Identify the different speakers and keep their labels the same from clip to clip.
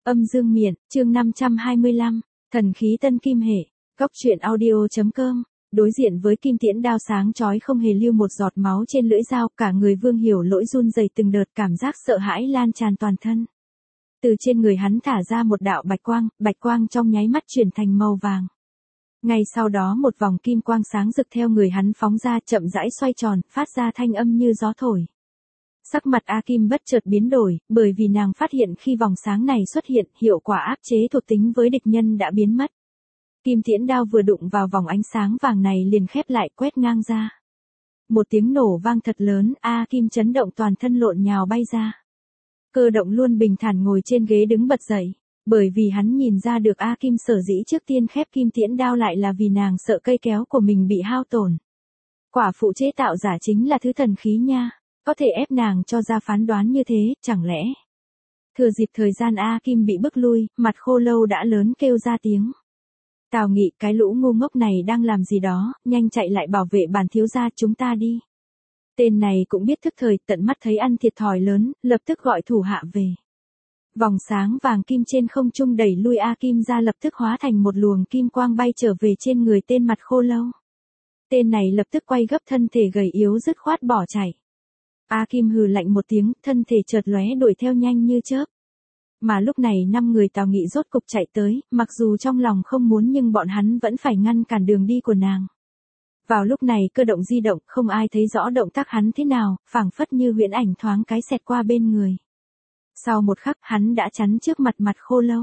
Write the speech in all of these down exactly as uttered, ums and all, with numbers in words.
Speaker 1: Âm dương miện, chương năm trăm hai mươi lăm, thần khí tân kim hệ, góc truyện audio.com, đối diện với kim tiễn đao sáng chói không hề lưu một giọt máu trên lưỡi dao, cả người Vương Hiểu Lỗi run rẩy từng đợt, cảm giác sợ hãi lan tràn toàn thân. Từ trên người hắn thả ra một đạo bạch quang, bạch quang trong nháy mắt chuyển thành màu vàng. Ngay sau đó một vòng kim quang sáng rực theo người hắn phóng ra, chậm rãi xoay tròn, phát ra thanh âm như gió thổi. Sắc mặt A Kim bất chợt biến đổi, bởi vì nàng phát hiện khi vòng sáng này xuất hiện, hiệu quả áp chế thuộc tính với địch nhân đã biến mất. Kim tiễn đao vừa đụng vào vòng ánh sáng vàng này liền khép lại, quét ngang ra. Một tiếng nổ vang thật lớn, A Kim chấn động toàn thân lộn nhào bay ra. Cơ động luôn bình thản ngồi trên ghế đứng bật dậy, bởi vì hắn nhìn ra được A Kim sở dĩ trước tiên khép kim tiễn đao lại là vì nàng sợ cây kéo của mình bị hao tổn. Quả phụ chế tạo giả chính là thứ thần khí nha. Có thể ép nàng cho ra phán đoán như thế, chẳng lẽ? Thừa dịp thời gian A Kim bị bức lui, mặt Khô Lâu đã lớn kêu ra tiếng. Tào Nghị, cái lũ ngu ngốc này đang làm gì đó, nhanh chạy lại bảo vệ bản thiếu gia chúng ta đi. Tên này cũng biết thức thời, tận mắt thấy ăn thiệt thòi lớn, lập tức gọi thủ hạ về. Vòng sáng vàng kim trên không trung đẩy lui A Kim ra, lập tức hóa thành một luồng kim quang bay trở về trên người tên mặt Khô Lâu. Tên này lập tức quay gấp thân thể gầy yếu dứt khoát bỏ chạy. A Kim hừ lạnh một tiếng, thân thể chợt lóe đuổi theo nhanh như chớp. Mà lúc này năm người Tào Nghị rốt cục chạy tới, mặc dù trong lòng không muốn nhưng bọn hắn vẫn phải ngăn cản đường đi của nàng. Vào lúc này Cơ Động di động, không ai thấy rõ động tác hắn thế nào, phảng phất như huyễn ảnh thoáng cái xẹt qua bên người. Sau một khắc hắn đã chắn trước mặt mặt Khô Lâu.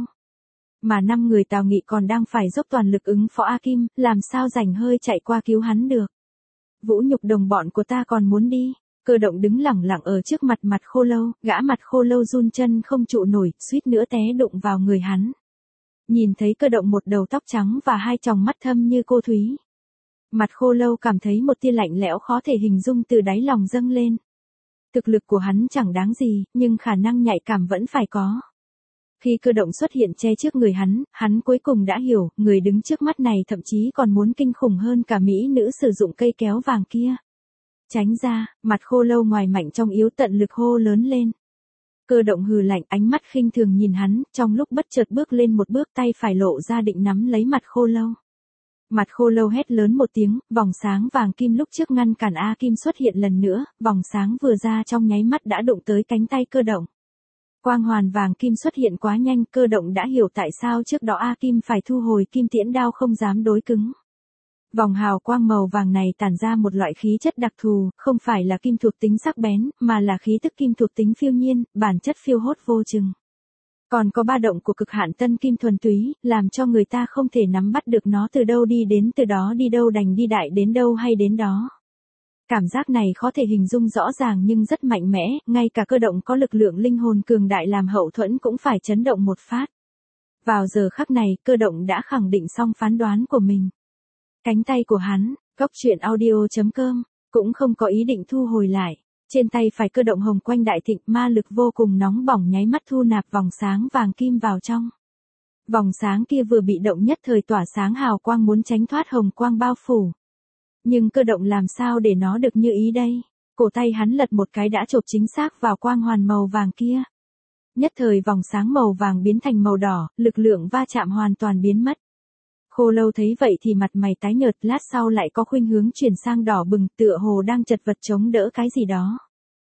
Speaker 1: Mà năm người Tào Nghị còn đang phải dốc toàn lực ứng phó A Kim, làm sao rảnh hơi chạy qua cứu hắn được. Vũ nhục đồng bọn của ta còn muốn đi. Cơ Động đứng lẳng lặng ở trước mặt mặt Khô Lâu, gã mặt Khô Lâu run chân không trụ nổi, suýt nữa té đụng vào người hắn. Nhìn thấy Cơ Động một đầu tóc trắng và hai tròng mắt thâm như cô thúy. Mặt Khô Lâu cảm thấy một tia lạnh lẽo khó thể hình dung từ đáy lòng dâng lên. Thực lực của hắn chẳng đáng gì, nhưng khả năng nhạy cảm vẫn phải có. Khi Cơ Động xuất hiện che trước người hắn, hắn cuối cùng đã hiểu, người đứng trước mắt này thậm chí còn muốn kinh khủng hơn cả mỹ nữ sử dụng cây kéo vàng kia. Tránh ra, mặt Khô Lâu ngoài mạnh trong yếu tận lực hô lớn lên. Cơ Động hừ lạnh, ánh mắt khinh thường nhìn hắn, trong lúc bất chợt bước lên một bước, tay phải lộ ra định nắm lấy mặt Khô Lâu. Mặt Khô Lâu hét lớn một tiếng, vòng sáng vàng kim lúc trước ngăn cản A Kim xuất hiện lần nữa, vòng sáng vừa ra trong nháy mắt đã đụng tới cánh tay Cơ Động. Quang hoàn vàng kim xuất hiện quá nhanh, Cơ Động đã hiểu tại sao trước đó A Kim phải thu hồi kim tiễn đao không dám đối cứng. Vòng hào quang màu vàng này tản ra một loại khí chất đặc thù, không phải là kim thuộc tính sắc bén, mà là khí tức kim thuộc tính phiêu nhiên, bản chất phiêu hốt vô chừng. Còn có ba động của cực hạn tân kim thuần túy, làm cho người ta không thể nắm bắt được nó từ đâu đi đến từ đó đi đâu đành đi đại đến đâu hay đến đó. Cảm giác này khó thể hình dung rõ ràng nhưng rất mạnh mẽ, ngay cả Cơ Động có lực lượng linh hồn cường đại làm hậu thuẫn cũng phải chấn động một phát. Vào giờ khắc này, Cơ Động đã khẳng định xong phán đoán của mình. Cánh tay của hắn, góc truyện audio.com, cũng không có ý định thu hồi lại. Trên tay phải Cơ Động hồng quanh đại thịnh, ma lực vô cùng nóng bỏng nháy mắt thu nạp vòng sáng vàng kim vào trong. Vòng sáng kia vừa bị động nhất thời tỏa sáng hào quang muốn tránh thoát hồng quang bao phủ. Nhưng Cơ Động làm sao để nó được như ý đây? Cổ tay hắn lật một cái đã chộp chính xác vào quang hoàn màu vàng kia. Nhất thời vòng sáng màu vàng biến thành màu đỏ, lực lượng va chạm hoàn toàn biến mất. Khô Lâu thấy vậy thì mặt mày tái nhợt, lát sau lại có khuynh hướng chuyển sang đỏ bừng, tựa hồ đang chật vật chống đỡ cái gì đó.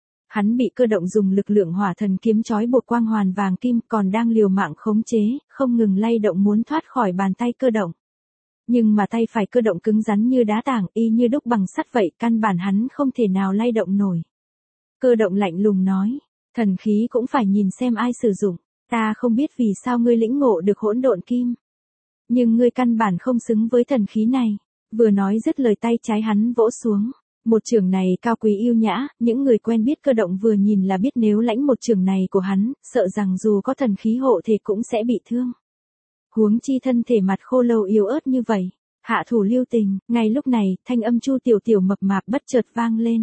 Speaker 1: Hắn bị Cơ Động dùng lực lượng hỏa thần kiếm trói buộc quang hoàn vàng kim, còn đang liều mạng khống chế, không ngừng lay động muốn thoát khỏi bàn tay Cơ Động. Nhưng mà tay phải Cơ Động cứng rắn như đá tảng, y như đúc bằng sắt vậy, căn bản hắn không thể nào lay động nổi. Cơ Động lạnh lùng nói, thần khí cũng phải nhìn xem ai sử dụng, ta không biết vì sao ngươi lĩnh ngộ được hỗn độn kim. Nhưng ngươi căn bản không xứng với thần khí này. Vừa nói dứt lời tay trái hắn vỗ xuống. Một chưởng này cao quý yêu nhã, những người quen biết Cơ Động vừa nhìn là biết nếu lãnh một chưởng này của hắn, sợ rằng dù có thần khí hộ thể cũng sẽ bị thương. Huống chi thân thể mặt Khô Lâu yếu ớt như vậy. Hạ thủ lưu tình, ngay lúc này, thanh âm Chu Tiểu Tiểu mập mạp bất chợt vang lên.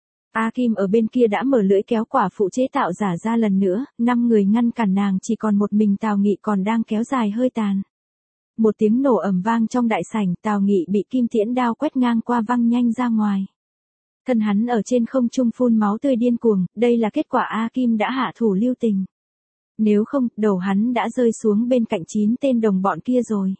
Speaker 1: A Kim ở bên kia đã mở lưỡi kéo quả phụ chế tạo giả ra lần nữa, năm người ngăn cản nàng chỉ còn một mình Tào Nghị còn đang kéo dài hơi tàn. Một tiếng nổ ầm vang trong đại sảnh, Tào Nghị bị kim tiễn đao quét ngang qua văng nhanh ra ngoài. Thân hắn ở trên không trung phun máu tươi điên cuồng, đây là kết quả A Kim đã hạ thủ lưu tình. Nếu không, đầu hắn đã rơi xuống bên cạnh chín tên đồng bọn kia rồi.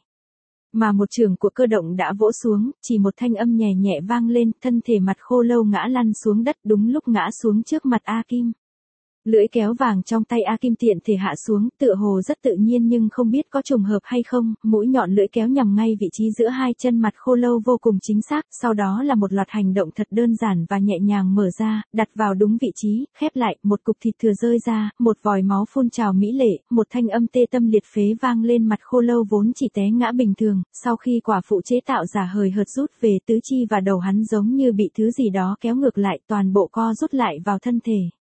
Speaker 1: Mà một trường của cơ động đã vỗ xuống, chỉ một thanh âm nhẹ nhẹ vang lên, thân thể Mặt Khô Lâu ngã lăn xuống đất đúng lúc ngã xuống trước mặt A Kim. Lưỡi kéo vàng trong tay A Kim tiện thể hạ xuống, tựa hồ rất tự nhiên nhưng không biết có trùng hợp hay không, mũi nhọn lưỡi kéo nhằm ngay vị trí giữa hai chân Mặt Khô Lâu vô cùng chính xác, sau đó là một loạt hành động thật đơn giản và nhẹ nhàng mở ra, đặt vào đúng vị trí, khép lại, một cục thịt thừa rơi ra, một vòi máu phun trào mỹ lệ, một thanh âm tê tâm liệt phế vang lên. Mặt Khô Lâu vốn chỉ té ngã bình thường, sau khi quả phụ chế tạo giả hời hợt rút về tứ chi và đầu hắn giống như bị thứ gì đó kéo ngược lại, toàn bộ co rút lại vào thân thể.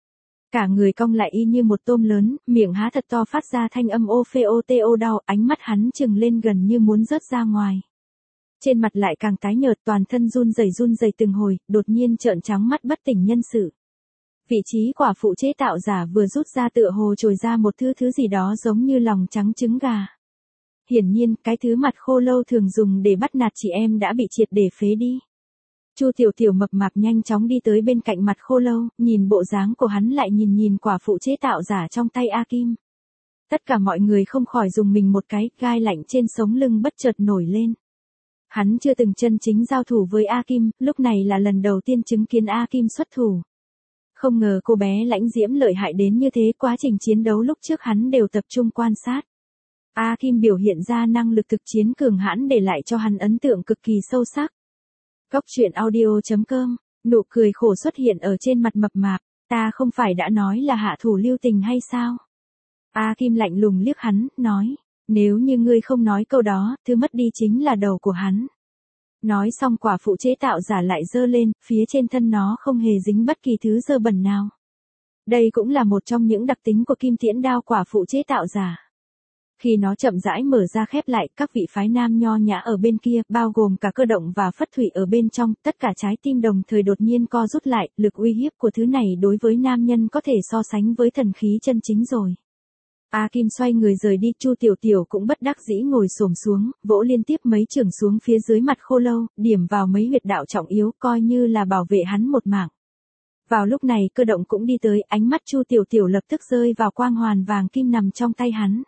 Speaker 1: Cả người cong lại y như một tôm lớn, miệng há thật to phát ra thanh âm ô phê ô tê ô đau, ánh mắt hắn trừng lên gần như muốn rớt ra ngoài. Trên mặt lại càng tái nhợt, toàn thân run rẩy run rẩy từng hồi, đột nhiên trợn trắng mắt bất tỉnh nhân sự. Vị trí quả phụ chế tạo giả vừa rút ra tựa hồ trồi ra một thứ thứ gì đó giống như lòng trắng trứng gà. Hiển nhiên, cái thứ Mặt Khô Lâu thường dùng để bắt nạt chị em đã bị triệt để phế đi. Chu Tiểu Tiểu mập mạp nhanh chóng đi tới bên cạnh Mặt Khô Lâu, nhìn bộ dáng của hắn lại nhìn nhìn quả phụ chế tạo giả trong tay A Kim. Tất cả mọi người không khỏi dùng mình một cái, gai lạnh trên sống lưng bất chợt nổi lên. Hắn chưa từng chân chính giao thủ với A Kim, lúc này là lần đầu tiên chứng kiến A Kim xuất thủ. Không ngờ cô bé Lãnh Diễm lợi hại đến như thế, quá trình chiến đấu lúc trước hắn đều tập trung quan sát. A Kim biểu hiện ra năng lực thực chiến cường hãn để lại cho hắn ấn tượng cực kỳ sâu sắc. Góc truyện audio chấm com, nụ cười khổ xuất hiện ở trên mặt mập mạp, ta không phải đã nói là hạ thủ lưu tình hay sao? A Kim lạnh lùng liếc hắn, nói, nếu như ngươi không nói câu đó, thứ mất đi chính là đầu của hắn. Nói xong quả phụ chế tạo giả lại giơ lên, phía trên thân nó không hề dính bất kỳ thứ dơ bẩn nào. Đây cũng là một trong những đặc tính của kim tiễn đao quả phụ chế tạo giả. Khi nó chậm rãi mở ra khép lại, các vị phái nam nho nhã ở bên kia, bao gồm cả Cơ động và Phất Thủy ở bên trong, tất cả trái tim đồng thời đột nhiên co rút lại, lực uy hiếp của thứ này đối với nam nhân có thể so sánh với thần khí chân chính rồi. A Kim xoay người rời đi, Chu Tiểu Tiểu cũng bất đắc dĩ ngồi xổm xuống, vỗ liên tiếp mấy chưởng xuống phía dưới Mặt Khô Lâu, điểm vào mấy huyệt đạo trọng yếu, coi như là bảo vệ hắn một mạng. Vào lúc này Cơ động cũng đi tới, ánh mắt Chu Tiểu Tiểu lập tức rơi vào quang hoàn vàng kim nằm trong tay hắn.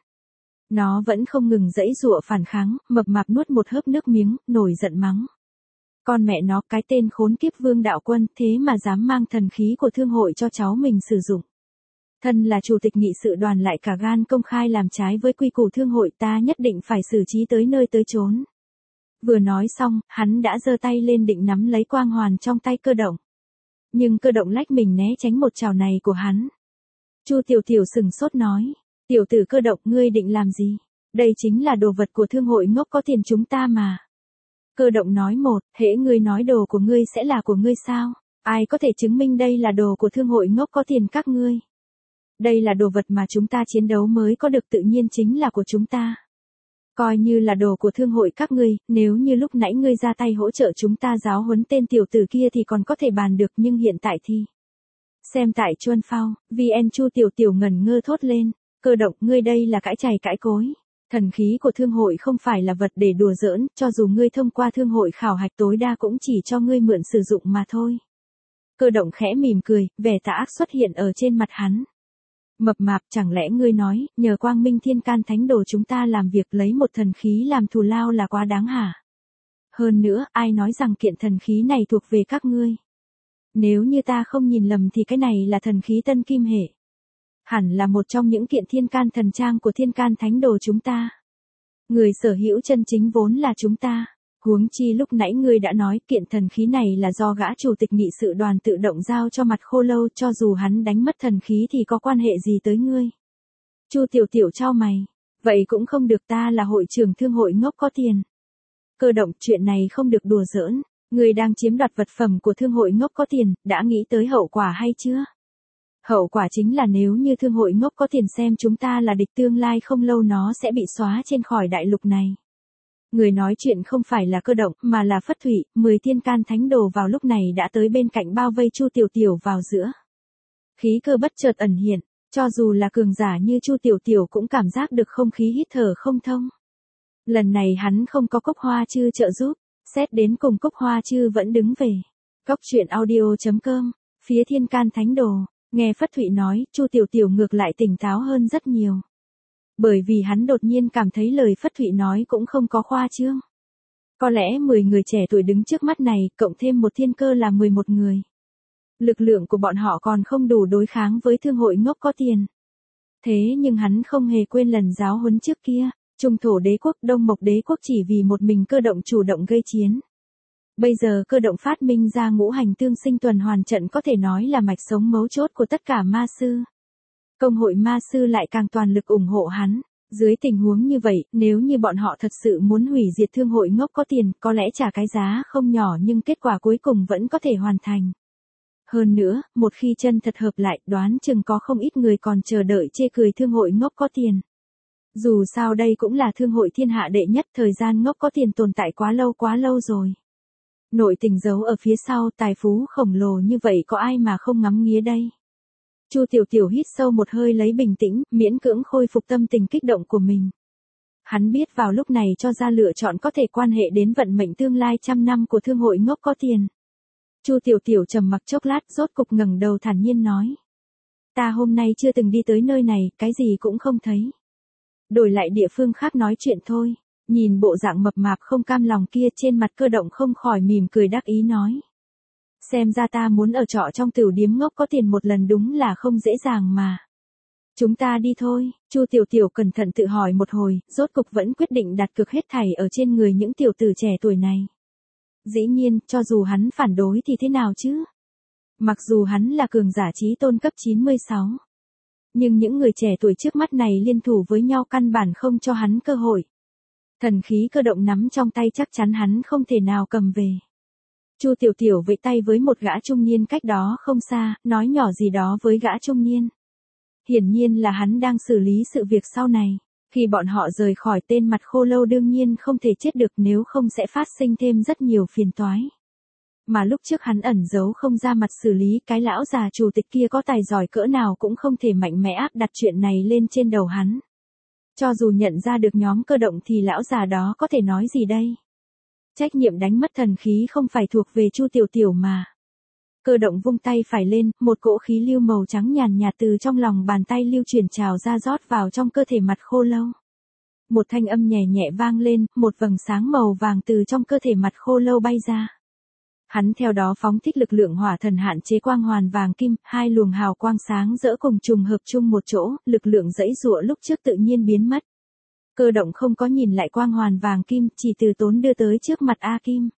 Speaker 1: Nó vẫn không ngừng giãy giụa phản kháng, mập mạp nuốt một hớp nước miếng, nổi giận mắng. Con mẹ nó, cái tên khốn kiếp Vương Đạo Quân, thế mà dám mang thần khí của thương hội cho cháu mình sử dụng. Thân là chủ tịch nghị sự đoàn lại cả gan công khai làm trái với quy củ thương hội, ta nhất định phải xử trí tới nơi tới chốn. Vừa nói xong, hắn đã giơ tay lên định nắm lấy quang hoàn trong tay Cơ động. Nhưng Cơ động lách mình né tránh một chảo này của hắn. Chu Tiểu Tiểu sừng sốt nói. Tiểu tử Cơ động, ngươi định làm gì? Đây chính là đồ vật của thương hội ngốc có tiền chúng ta mà. Cơ động nói một, hễ ngươi nói đồ của ngươi sẽ là của ngươi sao? Ai có thể chứng minh đây là đồ của thương hội ngốc có tiền các ngươi? Đây là đồ vật mà chúng ta chiến đấu mới có được, tự nhiên chính là của chúng ta. Coi như là đồ của thương hội các ngươi, nếu như lúc nãy ngươi ra tay hỗ trợ chúng ta giáo huấn tên tiểu tử kia thì còn có thể bàn được, nhưng hiện tại thì... Xem tại Chuân Phao, vn Chu Tiểu Tiểu ngẩn ngơ thốt lên. Cơ động, ngươi đây là cãi chày cãi cối. Thần khí của thương hội không phải là vật để đùa giỡn, cho dù ngươi thông qua thương hội khảo hạch tối đa cũng chỉ cho ngươi mượn sử dụng mà thôi. Cơ động khẽ mỉm cười, vẻ tà ác xuất hiện ở trên mặt hắn. Mập mạp, chẳng lẽ ngươi nói, nhờ Quang Minh Thiên Can Thánh Đồ chúng ta làm việc lấy một thần khí làm thù lao là quá đáng hả? Hơn nữa, ai nói rằng kiện thần khí này thuộc về các ngươi? Nếu như ta không nhìn lầm thì cái này là thần khí Tân Kim Hệ. Hẳn là một trong những kiện thiên can thần trang của Thiên Can Thánh Đồ chúng ta. Người sở hữu chân chính vốn là chúng ta. Huống chi lúc nãy ngươi đã nói kiện thần khí này là do gã chủ tịch nghị sự đoàn tự động giao cho Mặt Khô Lâu, cho dù hắn đánh mất thần khí thì có quan hệ gì tới ngươi? Chu Tiểu Tiểu chau mày. Vậy cũng không được, ta là hội trưởng thương hội ngốc có tiền. Cơ động, chuyện này không được đùa giỡn. Ngươi đang chiếm đoạt vật phẩm của thương hội ngốc có tiền, đã nghĩ tới hậu quả hay chưa? Hậu quả chính là nếu như thương hội ngốc có tiền xem chúng ta là địch, tương lai không lâu nó sẽ bị xóa trên khỏi đại lục này. Người nói chuyện không phải là Cơ động, mà là Phất Thủy, mười Thiên Can Thánh Đồ vào lúc này đã tới bên cạnh bao vây Chu Tiểu Tiểu vào giữa. Khí cơ bất chợt ẩn hiện, cho dù là cường giả như Chu Tiểu Tiểu cũng cảm giác được không khí hít thở không thông. Lần này hắn không có Cốc Hoa Chư trợ giúp, xét đến cùng Cốc Hoa Chư vẫn đứng về. Góc truyện audio chấm com, phía Thiên Can Thánh Đồ. Nghe Phất Thụy nói, Chu Tiểu Tiểu ngược lại tỉnh táo hơn rất nhiều. Bởi vì hắn đột nhiên cảm thấy lời Phất Thụy nói cũng không có khoa trương. Có lẽ mười người trẻ tuổi đứng trước mắt này, cộng thêm một thiên cơ là mười một người. Lực lượng của bọn họ còn không đủ đối kháng với thương hội ngốc có tiền. Thế nhưng hắn không hề quên lần giáo huấn trước kia, Trung Thổ Đế quốc, Đông Mộc Đế quốc chỉ vì một mình Cơ Động chủ động gây chiến. Bây giờ Cơ Động phát minh ra ngũ hành tương sinh tuần hoàn trận có thể nói là mạch sống mấu chốt của tất cả ma sư. Công hội ma sư lại càng toàn lực ủng hộ hắn. Dưới tình huống như vậy, nếu như bọn họ thật sự muốn hủy diệt thương hội ngốc có tiền, có lẽ trả cái giá không nhỏ nhưng kết quả cuối cùng vẫn có thể hoàn thành. Hơn nữa, một khi chân thật hợp lại, đoán chừng có không ít người còn chờ đợi chê cười thương hội ngốc có tiền. Dù sao đây cũng là thương hội thiên hạ đệ nhất, thời gian ngốc có tiền tồn tại quá lâu quá lâu rồi. Nội tình giấu ở phía sau, tài phú khổng lồ như vậy có ai mà không ngắm nghía đây. Chu Tiểu Tiểu hít sâu một hơi lấy bình tĩnh, miễn cưỡng khôi phục tâm tình kích động của mình. Hắn biết vào lúc này cho ra lựa chọn có thể quan hệ đến vận mệnh tương lai trăm năm của thương hội ngốc có tiền. Chu Tiểu Tiểu trầm mặc chốc lát, rốt cục ngẩng đầu thản nhiên nói. Ta hôm nay chưa từng đi tới nơi này, cái gì cũng không thấy. Đổi lại địa phương khác nói chuyện thôi. Nhìn bộ dạng mập mạp không cam lòng kia, trên mặt Cơ Động không khỏi mỉm cười đắc ý nói. Xem ra ta muốn ở trọ trong tửu điếm ngốc có tiền một lần đúng là không dễ dàng mà. Chúng ta đi thôi. Chu Tiểu Tiểu cẩn thận tự hỏi một hồi, rốt cục vẫn quyết định đặt cược hết thảy ở trên người những tiểu tử trẻ tuổi này. Dĩ nhiên, cho dù hắn phản đối thì thế nào chứ? Mặc dù hắn là cường giả chí tôn cấp chín mươi sáu. Nhưng những người trẻ tuổi trước mắt này liên thủ với nhau căn bản không cho hắn cơ hội. Thần khí Cơ Động nắm trong tay chắc chắn hắn không thể nào cầm về. Chu Tiểu Tiểu vẫy tay với một gã trung niên cách đó không xa, nói nhỏ gì đó với gã trung niên. Hiển nhiên là hắn đang xử lý sự việc sau này. Khi bọn họ rời khỏi, tên mặt khô lâu đương nhiên không thể chết được, nếu không sẽ phát sinh thêm rất nhiều phiền toái. Mà lúc trước hắn ẩn giấu không ra mặt xử lý, cái lão già chủ tịch kia có tài giỏi cỡ nào cũng không thể mạnh mẽ áp đặt chuyện này lên trên đầu hắn. Cho dù nhận ra được nhóm Cơ Động thì lão già đó có thể nói gì đây? Trách nhiệm đánh mất thần khí không phải thuộc về Chu Tiểu Tiểu mà. Cơ Động vung tay phải lên, một cỗ khí lưu màu trắng nhàn nhạt từ trong lòng bàn tay lưu chuyển trào ra rót vào trong cơ thể mặt khô lâu. Một thanh âm nhẹ nhẹ vang lên, một vầng sáng màu vàng từ trong cơ thể mặt khô lâu bay ra. Hắn theo đó phóng thích lực lượng hỏa thần hạn chế quang hoàn vàng kim, hai luồng hào quang sáng rỡ cùng trùng hợp chung một chỗ, lực lượng dãy giụa lúc trước tự nhiên biến mất. Cơ Động không có nhìn lại quang hoàn vàng kim, chỉ từ tốn đưa tới trước mặt A Kim.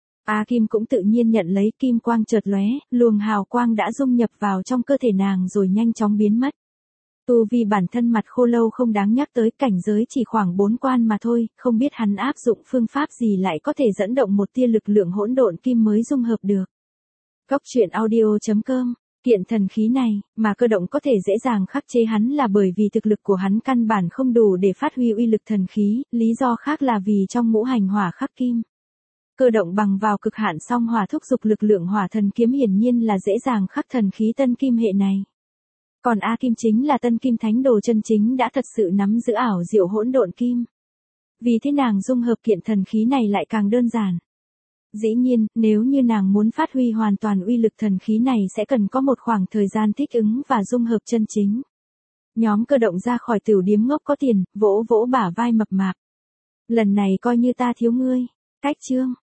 Speaker 1: A Kim cũng tự nhiên nhận lấy, kim quang chợt lóe, luồng hào quang đã dung nhập vào trong cơ thể nàng rồi nhanh chóng biến mất. Tu vi bản thân mặt khô lâu không đáng nhắc tới, cảnh giới chỉ khoảng bốn quan mà thôi, không biết hắn áp dụng phương pháp gì lại có thể dẫn động một tia lực lượng hỗn độn kim mới dung hợp được. Góc truyện audio chấm com. Kiện thần khí này, mà Cơ Động có thể dễ dàng khắc chế hắn là bởi vì thực lực của hắn căn bản không đủ để phát huy uy lực thần khí, lý do khác là vì trong ngũ hành hỏa khắc kim. Cơ Động bằng vào cực hạn song hỏa thúc dục lực lượng hỏa thần kiếm hiển nhiên là dễ dàng khắc thần khí tân kim hệ này. Còn A Kim chính là tân kim thánh đồ chân chính đã thật sự nắm giữ ảo diệu hỗn độn kim. Vì thế nàng dung hợp kiện thần khí này lại càng đơn giản. Dĩ nhiên, nếu như nàng muốn phát huy hoàn toàn uy lực thần khí này sẽ cần có một khoảng thời gian thích ứng và dung hợp chân chính. Nhóm Cơ Động ra khỏi tửu điếm ngốc có tiền, vỗ vỗ bả vai mập mạp. Lần này coi như ta thiếu ngươi. Cách chương.